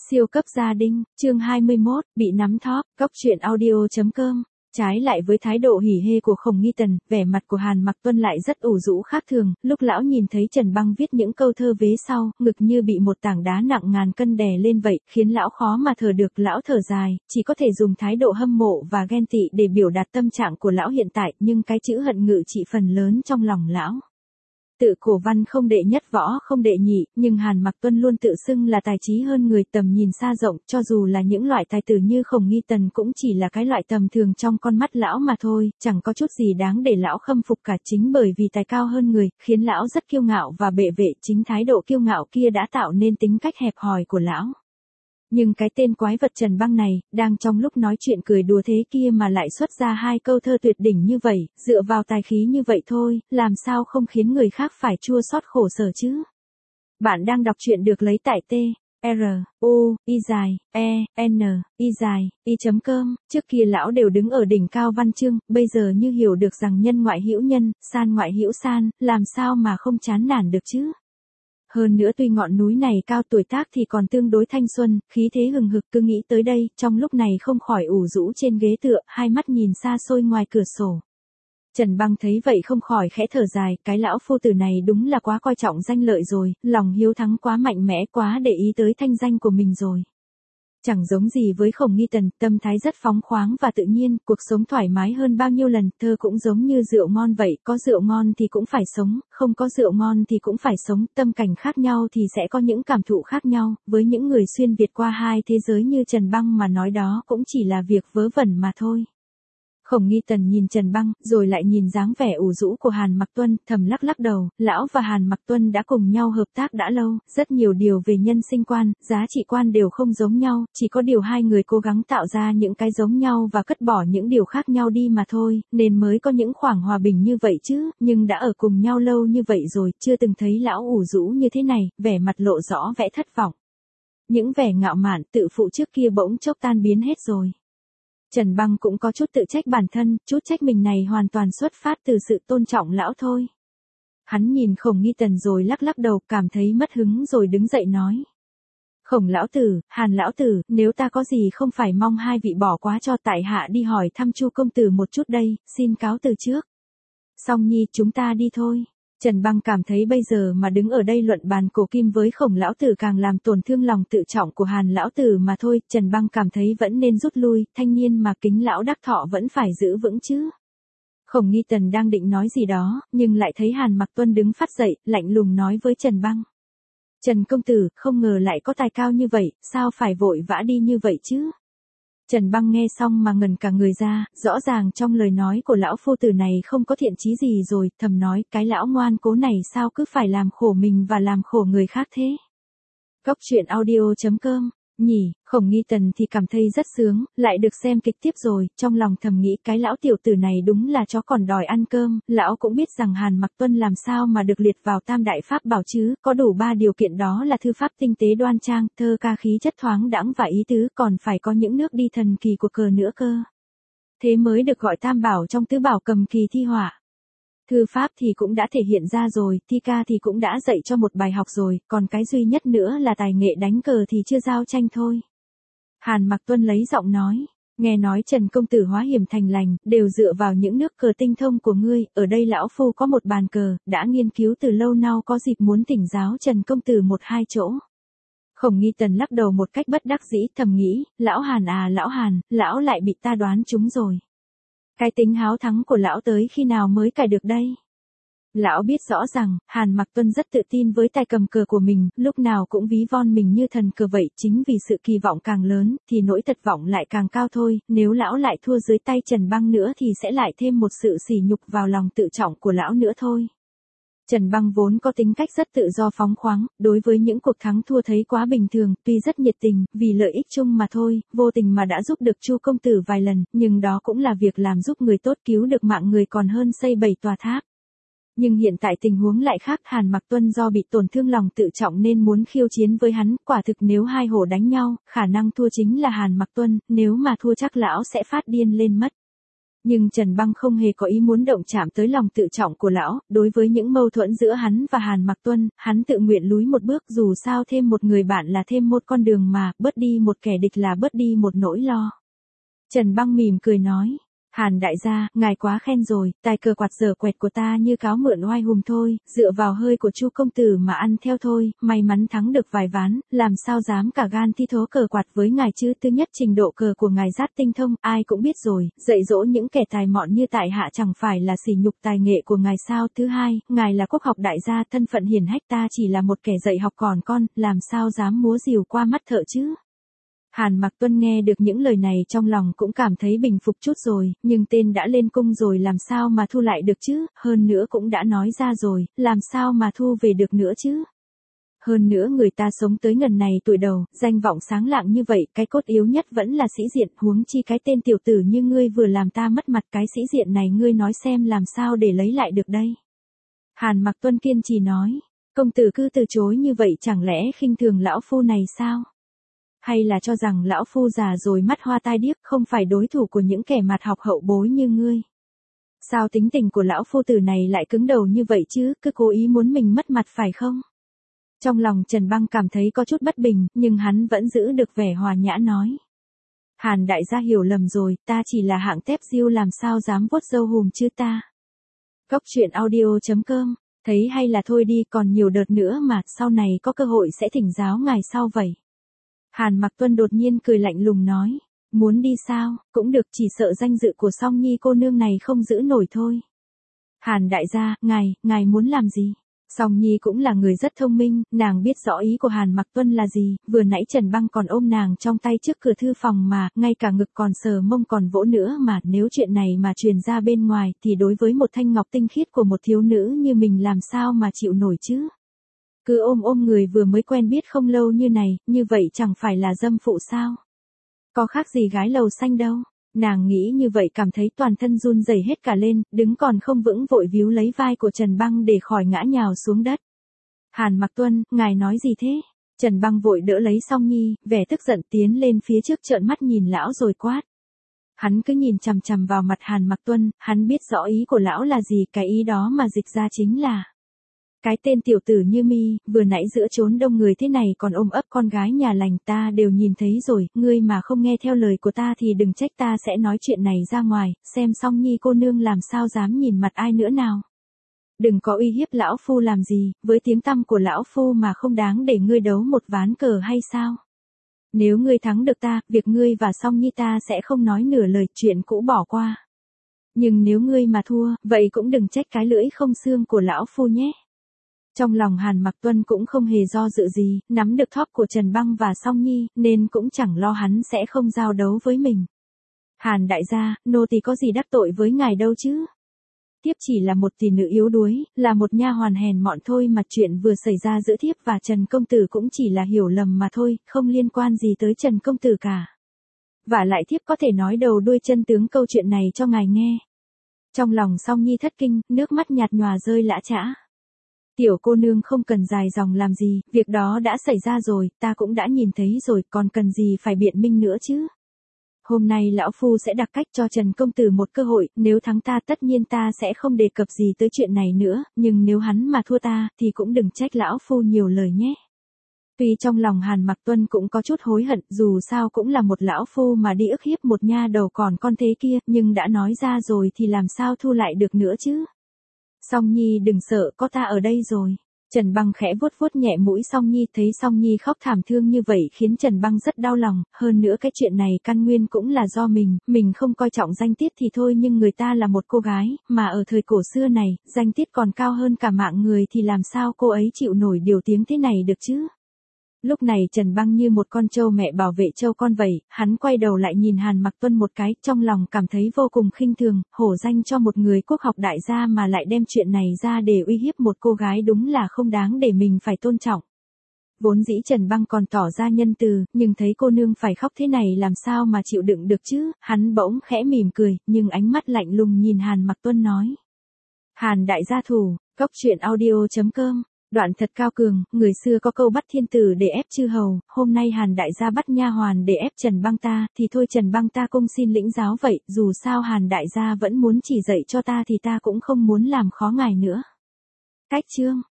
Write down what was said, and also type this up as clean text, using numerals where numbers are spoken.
Siêu cấp gia đình, chương 21, bị nắm thóp, góc truyện audio.com. Trái lại với thái độ hỉ hê của Khổng Nghi Tần, vẻ mặt của Hàn Mặc Tuân lại rất ủ rũ khác thường, lúc lão nhìn thấy Trần Băng viết những câu thơ vế sau, ngực như bị một tảng đá nặng ngàn cân đè lên vậy, khiến lão khó mà thở được. Lão thở dài, chỉ có thể dùng thái độ hâm mộ và ghen tị để biểu đạt tâm trạng của lão hiện tại, nhưng cái chữ hận ngự trị phần lớn trong lòng lão. Tự cổ văn không đệ nhất, võ không đệ nhị, nhưng Hàn Mặc Tuân luôn tự xưng là tài trí hơn người, tầm nhìn xa rộng, cho dù là những loại tài tử như Khổng Nghi Tần cũng chỉ là cái loại tầm thường trong con mắt lão mà thôi, chẳng có chút gì đáng để lão khâm phục cả. Chính bởi vì tài cao hơn người, khiến lão rất kiêu ngạo và bệ vệ, chính thái độ kiêu ngạo kia đã tạo nên tính cách hẹp hòi của lão. Nhưng cái tên quái vật Trần Băng này, đang trong lúc nói chuyện cười đùa thế kia mà lại xuất ra hai câu thơ tuyệt đỉnh như vậy, dựa vào tài khí như vậy thôi, làm sao không khiến người khác phải chua xót khổ sở chứ? Bạn đang đọc truyện được lấy tại t-r-u-i-e-n-i-i.com. Trước kia lão đều đứng ở đỉnh cao văn chương, bây giờ như hiểu được rằng nhân ngoại hữu nhân, san ngoại hữu san, làm sao mà không chán nản được chứ? Hơn nữa tuy ngọn núi này cao, tuổi tác thì còn tương đối thanh xuân, khí thế hừng hực, cứ nghĩ tới đây, trong lúc này không khỏi ủ rũ trên ghế tựa, hai mắt nhìn xa xôi ngoài cửa sổ. Trần Băng thấy vậy không khỏi khẽ thở dài, cái lão phu tử này đúng là quá coi trọng danh lợi rồi, lòng hiếu thắng quá mạnh mẽ, quá để ý tới thanh danh của mình rồi. Chẳng giống gì với Khổng Nghi Tần, tâm thái rất phóng khoáng và tự nhiên, cuộc sống thoải mái hơn bao nhiêu lần. Thơ cũng giống như rượu ngon vậy, có rượu ngon thì cũng phải sống, không có rượu ngon thì cũng phải sống, tâm cảnh khác nhau thì sẽ có những cảm thụ khác nhau. Với những người xuyên Việt qua hai thế giới như Trần Băng mà nói đó cũng chỉ là việc vớ vẩn mà thôi. Khổng Nghi Tần nhìn Trần Băng, rồi lại nhìn dáng vẻ ủ rũ của Hàn Mặc Tuân, thầm lắc lắc đầu. Lão và Hàn Mặc Tuân đã cùng nhau hợp tác đã lâu, rất nhiều điều về nhân sinh quan, giá trị quan đều không giống nhau, chỉ có điều hai người cố gắng tạo ra những cái giống nhau và cất bỏ những điều khác nhau đi mà thôi, nên mới có những khoảng hòa bình như vậy chứ. Nhưng đã ở cùng nhau lâu như vậy rồi, chưa từng thấy lão ủ rũ như thế này, vẻ mặt lộ rõ vẻ thất vọng. Những vẻ ngạo mạn, tự phụ trước kia bỗng chốc tan biến hết rồi. Trần Băng cũng có chút tự trách bản thân, chút trách mình này hoàn toàn xuất phát từ sự tôn trọng lão thôi. Hắn nhìn Khổng Nghi Tần rồi lắc lắc đầu, cảm thấy mất hứng rồi đứng dậy nói. Khổng lão tử, Hàn lão tử, nếu ta có gì không phải mong hai vị bỏ quá cho tại hạ đi hỏi thăm Chu công tử một chút đây, xin cáo từ trước. Song Nhi, chúng ta đi thôi. Trần Băng cảm thấy bây giờ mà đứng ở đây luận bàn cổ kim với Khổng lão tử càng làm tổn thương lòng tự trọng của Hàn lão tử mà thôi. Trần Băng cảm thấy vẫn nên rút lui, thanh niên mà Kính lão đắc thọ vẫn phải giữ vững chứ. Khổng Nghi Tần đang định nói gì đó, nhưng lại thấy Hàn Mặc Tuân đứng phát dậy, lạnh lùng nói với Trần Băng. Trần công tử, không ngờ lại có tài cao như vậy, sao phải vội vã đi như vậy chứ? Trần Băng nghe xong mà ngẩn cả người ra, rõ ràng trong lời nói của lão phu tử này không có thiện chí gì rồi, thầm nói, cái lão ngoan cố này sao cứ phải làm khổ mình và làm khổ người khác thế. Góc truyện audio.com, nhỉ, Khổng Nghi Tần thì cảm thấy rất sướng, lại được xem kịch tiếp rồi, trong lòng thầm nghĩ cái lão tiểu tử này đúng là chó còn đòi ăn cơm. Lão cũng biết rằng Hàn Mặc Tuân làm sao mà được liệt vào tam đại pháp bảo chứ, có đủ 3 điều kiện đó là thư pháp tinh tế đoan trang, thơ ca khí chất thoáng đãng và ý tứ, còn phải có những nước đi thần kỳ của cờ nữa cơ. Thế mới được gọi tam bảo trong tứ bảo cầm kỳ thi họa. Thư pháp thì cũng đã thể hiện ra rồi, thi ca thì cũng đã dạy cho một bài học rồi, còn cái duy nhất nữa là tài nghệ đánh cờ thì chưa giao tranh thôi. Hàn Mặc Tuân lấy giọng nói, nghe nói Trần công tử hóa hiểm thành lành, đều dựa vào những nước cờ tinh thông của ngươi, ở đây lão phu có một bàn cờ, đã nghiên cứu từ lâu nào có dịp muốn thỉnh giáo Trần công tử một hai chỗ. Khổng Nghi Tần lắc đầu một cách bất đắc dĩ, thầm nghĩ, lão Hàn à lão Hàn, lão lại bị ta đoán trúng rồi. Cái tính háo thắng của lão tới khi nào mới cài được đây? Lão biết rõ rằng, Hàn Mặc Tuân rất tự tin với tay cầm cờ của mình, lúc nào cũng ví von mình như thần cờ vậy, chính vì sự kỳ vọng càng lớn, thì nỗi tuyệt vọng lại càng cao thôi, nếu lão lại thua dưới tay Trần Băng nữa thì sẽ lại thêm một sự sỉ nhục vào lòng tự trọng của lão nữa thôi. Trần Băng vốn có tính cách rất tự do phóng khoáng, đối với những cuộc thắng thua thấy quá bình thường, tuy rất nhiệt tình, vì lợi ích chung mà thôi, vô tình mà đã giúp được Chu công tử vài lần, nhưng đó cũng là việc làm giúp người tốt cứu được mạng người còn hơn xây 7 tòa tháp. Nhưng hiện tại tình huống lại khác, Hàn Mặc Tuân do bị tổn thương lòng tự trọng nên muốn khiêu chiến với hắn, quả thực nếu hai hổ đánh nhau, khả năng thua chính là Hàn Mặc Tuân, nếu mà thua chắc lão sẽ phát điên lên mất. Nhưng Trần Băng không hề có ý muốn động chạm tới lòng tự trọng của lão, đối với những mâu thuẫn giữa hắn và Hàn Mặc Tuân, hắn tự nguyện lùi một bước, dù sao thêm một người bạn là thêm một con đường mà, bớt đi một kẻ địch là bớt đi một nỗi lo. Trần Băng mỉm cười nói, Hàn đại gia, ngài quá khen rồi, tài cờ quạt dở quẹt của ta như cáo mượn oai hùng thôi, dựa vào hơi của Chu công tử mà ăn theo thôi, may mắn thắng được vài ván, làm sao dám cả gan thi thố cờ quạt với ngài chứ. Thứ nhất, trình độ cờ của ngài rất tinh thông, ai cũng biết rồi, dạy dỗ những kẻ tài mọn như tại hạ chẳng phải là sỉ nhục tài nghệ của ngài sao. Thứ hai, ngài là quốc học đại gia, thân phận hiển hách, ta chỉ là một kẻ dạy học còn con, làm sao dám múa rìu qua mắt thợ chứ. Hàn Mặc Tuân nghe được những lời này trong lòng cũng cảm thấy bình phục chút rồi, nhưng tên đã lên cung rồi làm sao mà thu lại được chứ, hơn nữa cũng đã nói ra rồi, làm sao mà thu về được nữa chứ. Hơn nữa người ta sống tới ngần này tuổi đầu, danh vọng sáng lạng như vậy, cái cốt yếu nhất vẫn là sĩ diện, huống chi cái tên tiểu tử như ngươi vừa làm ta mất mặt, cái sĩ diện này ngươi nói xem làm sao để lấy lại được đây. Hàn Mặc Tuân kiên trì nói, công tử cứ từ chối như vậy chẳng lẽ khinh thường lão phu này sao? Hay là cho rằng lão phu già rồi mắt hoa tai điếc, không phải đối thủ của những kẻ mặt học hậu bối như ngươi? Sao tính tình của lão phu tử này lại cứng đầu như vậy chứ, cứ cố ý muốn mình mất mặt phải không? Trong lòng Trần Băng cảm thấy có chút bất bình, nhưng hắn vẫn giữ được vẻ hòa nhã nói. Hàn đại gia hiểu lầm rồi, ta chỉ là hạng tép diêu làm sao dám vuốt râu hùm chứ ta. Góc truyện audio.com, thấy hay là thôi đi, còn nhiều đợt nữa mà, sau này có cơ hội sẽ thỉnh giáo ngài sau vậy. Hàn Mặc Tuân đột nhiên cười lạnh lùng nói, muốn đi sao, cũng được, chỉ sợ danh dự của Song Nhi cô nương này không giữ nổi thôi. Hàn đại gia, ngài muốn làm gì? Song Nhi cũng là người rất thông minh, nàng biết rõ ý của Hàn Mặc Tuân là gì, vừa nãy Trần Băng còn ôm nàng trong tay trước cửa thư phòng mà, ngay cả ngực còn sờ mông còn vỗ nữa mà, nếu chuyện này mà truyền ra bên ngoài thì đối với một thanh ngọc tinh khiết của một thiếu nữ như mình làm sao mà chịu nổi chứ. Cứ ôm người vừa mới quen biết không lâu như này, như vậy chẳng phải là dâm phụ sao? Có khác gì gái lầu xanh đâu. Nàng nghĩ như vậy cảm thấy toàn thân run rẩy hết cả lên, đứng còn không vững vội víu lấy vai của Trần Băng để khỏi ngã nhào xuống đất. Hàn Mặc Tuân, ngài nói gì thế? Trần Băng vội đỡ lấy Song Nhi, vẻ tức giận tiến lên phía trước trợn mắt nhìn lão rồi quát. Hắn cứ nhìn chằm chằm vào mặt Hàn Mặc Tuân, hắn biết rõ ý của lão là gì, cái ý đó mà dịch ra chính là. Cái tên tiểu tử như mi, vừa nãy giữa chốn đông người thế này còn ôm ấp con gái nhà lành, ta đều nhìn thấy rồi, ngươi mà không nghe theo lời của ta thì đừng trách ta sẽ nói chuyện này ra ngoài, xem Song Nhi cô nương làm sao dám nhìn mặt ai nữa nào. Đừng có uy hiếp lão phu làm gì, với tiếng tăm của lão phu mà không đáng để ngươi đấu một ván cờ hay sao? Nếu ngươi thắng được ta, việc ngươi và Song Nhi ta sẽ không nói nửa lời, chuyện cũ bỏ qua. Nhưng nếu ngươi mà thua, vậy cũng đừng trách cái lưỡi không xương của lão phu nhé. Trong lòng Hàn Mặc Tuân cũng không hề do dự gì, nắm được thóp của Trần Băng và Song Nhi, nên cũng chẳng lo hắn sẽ không giao đấu với mình. Hàn đại gia, nô tỳ có gì đắc tội với ngài đâu chứ? Thiếp chỉ là một tỷ nữ yếu đuối, là một nha hoàn hèn mọn thôi mà, chuyện vừa xảy ra giữa thiếp và Trần công tử cũng chỉ là hiểu lầm mà thôi, không liên quan gì tới Trần công tử cả. Vả lại thiếp có thể nói đầu đuôi chân tướng câu chuyện này cho ngài nghe. Trong lòng Song Nhi thất kinh, nước mắt nhạt nhòa rơi lã chã. Tiểu cô nương không cần dài dòng làm gì, việc đó đã xảy ra rồi, ta cũng đã nhìn thấy rồi, còn cần gì phải biện minh nữa chứ. Hôm nay lão phu sẽ đặt cách cho Trần công tử một cơ hội, nếu thắng ta tất nhiên ta sẽ không đề cập gì tới chuyện này nữa, nhưng nếu hắn mà thua ta, thì cũng đừng trách lão phu nhiều lời nhé. Tuy trong lòng Hàn Mặc Tuân cũng có chút hối hận, dù sao cũng là một lão phu mà đi ức hiếp một nha đầu còn con thế kia, nhưng đã nói ra rồi thì làm sao thu lại được nữa chứ. Song Nhi đừng sợ, có ta ở đây rồi. Trần Băng khẽ vuốt vuốt nhẹ mũi Song Nhi, thấy Song Nhi khóc thảm thương như vậy khiến Trần Băng rất đau lòng, hơn nữa cái chuyện này căn nguyên cũng là do mình không coi trọng danh tiết thì thôi, nhưng người ta là một cô gái, mà ở thời cổ xưa này, danh tiết còn cao hơn cả mạng người thì làm sao cô ấy chịu nổi điều tiếng thế này được chứ. Lúc này Trần Băng như một con trâu mẹ bảo vệ trâu con vậy, hắn quay đầu lại nhìn Hàn Mặc Tuân một cái, trong lòng cảm thấy vô cùng khinh thường, hổ danh cho một người quốc học đại gia mà lại đem chuyện này ra để uy hiếp một cô gái, đúng là không đáng để mình phải tôn trọng. Vốn dĩ Trần Băng còn tỏ ra nhân từ, nhưng thấy cô nương phải khóc thế này làm sao mà chịu đựng được chứ, hắn bỗng khẽ mỉm cười, nhưng ánh mắt lạnh lùng nhìn Hàn Mặc Tuân nói. Hàn đại gia thủ, góc truyện audio.com Đoạn thật cao cường, người xưa có câu bắt thiên tử để ép chư hầu, hôm nay Hàn đại gia bắt nha hoàn để ép Trần Băng ta, thì thôi Trần Băng ta cung xin lĩnh giáo vậy, dù sao Hàn đại gia vẫn muốn chỉ dạy cho ta thì ta cũng không muốn làm khó ngài nữa. Cách chương